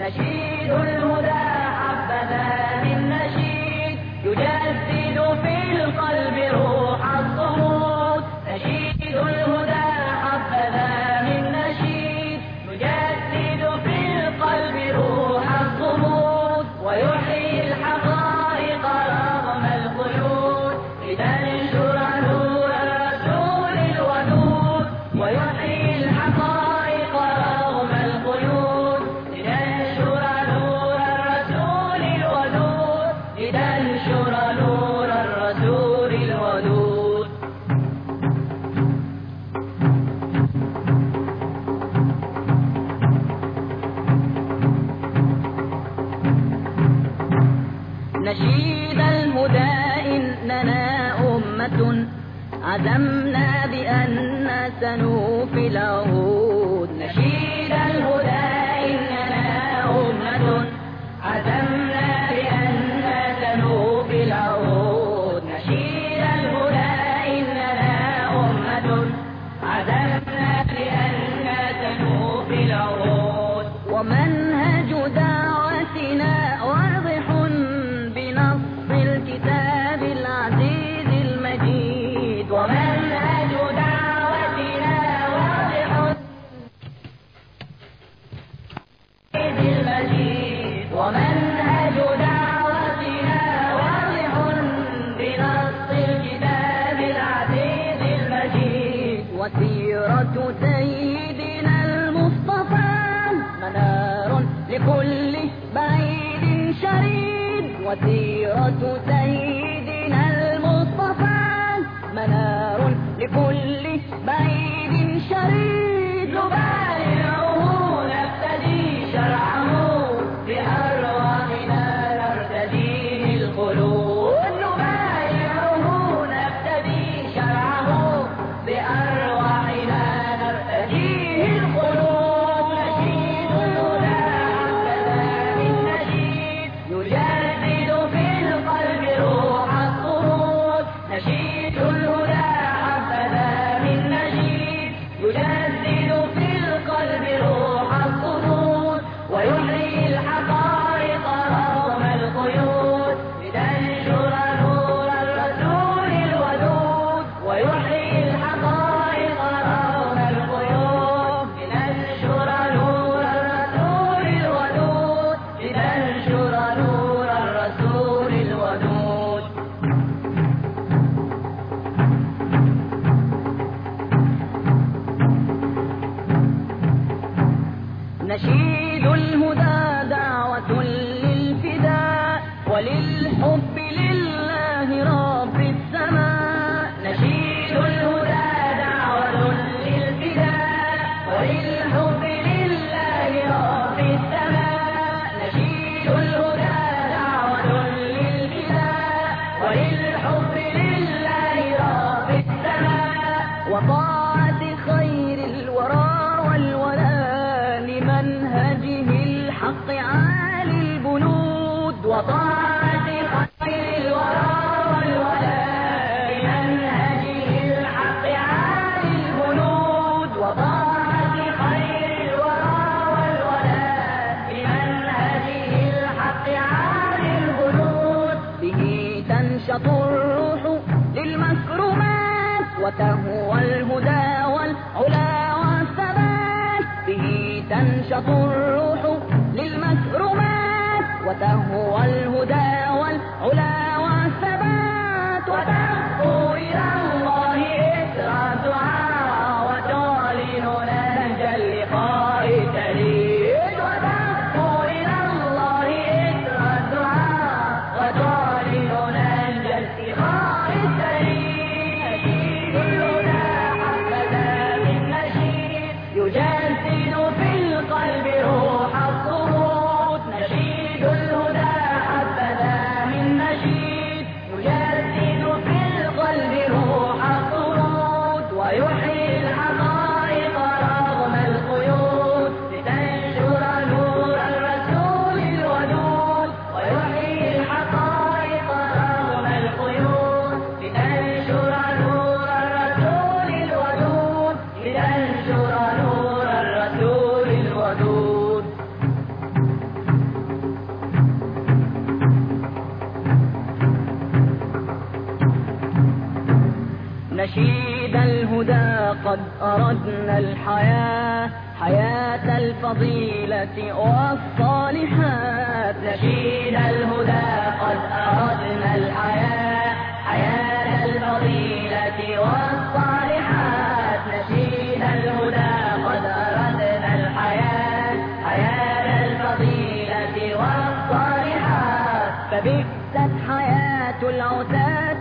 نشيد الهدى حبذا من نشيد يجدد في القلب روح الصمود. نشيد الهدى حبذا من نشيد يجدد في القلب روح الصمود ويحيي الحقائق رغم القيود لتنشر نور الرسول الودود. ويحيي الحقائق رغم القيود لتنشر نور الرسول الودود لتنشر نور الرسول الودود. نشيد الهدى إننا أمة عزمنا بأن سنوفي العهود. نشيد الهدى إننا أمة عزمنا بأن سنوفي العهود. نشيد الهدى إننا أمة عزمنا بأن سنوفي العهود. ومنهج دعوتنا واضح بنص الكتاب العزيز المجيد. ومنهج دعوتنا واضح المجيد. ومنهج دعوتنا واضح بنص الكتاب العزيز المجيد. وسيرة سيدنا المصطفى منار لكل بعيد شريد. وسيرة سيدنا المصطفى منار لكل بعيد شريد. نبايعه نفتدي شرعه بأرواحنا نرتديه الخلود. نبايعه نفتدي شرعه بأرواحنا نرتديه الخلود. نشيد الهدى حبذا من نشيد يجدد في القلب روح الصمود. نشيد الهدى حبذا من نشيد يجدد في القلب روح الصمود ويحيي الحقائق رغم القيود لتنشر نور الرسول الودود. ويحيي الحقائق رغم القيود لتنشر نور الرسول الودود لتنشر نور الرسول الودود. نشيد الهدى دعوة للفداء وللحب لله رب السماء. نشيد الهدى دعوة للفداء وللحب لله رب السماء. نشيد الهدى دعوة للفداء وللحب لله رب السماء. وطاعة خير الورى والولاء لمنهجه الحق عالي البنود. وطاعة خير الورى والولاء لمنهجه الحق عالي البنود. وطاعة خير الورى والولاء لمنهجه الحق عالي البنود. به تنشط الروح للمكرمات وتهوى الهدى والعلا والثبات. به تنشط الروح للمكرمات وتهوى الهدى والعلا والثبات. وتهفو إلى الله إثر الدعاء وتعلن نهج اللقاء تليد. وتهفو إلى الله إثر الدعاء وتعلن نهج اللقاء تليد. نشيد الهدى حبذا من نشيد يجدد في القلب قد أردنا الحياة، حياة الفضيلة والصالحات. نشيد الهدى قد أردنا الحياة، حياة الفضيلة والصالحات. نشيد الهدى قد أردنا الحياة، حياة الفضيلة والصالحات. فبئست حياة العتاة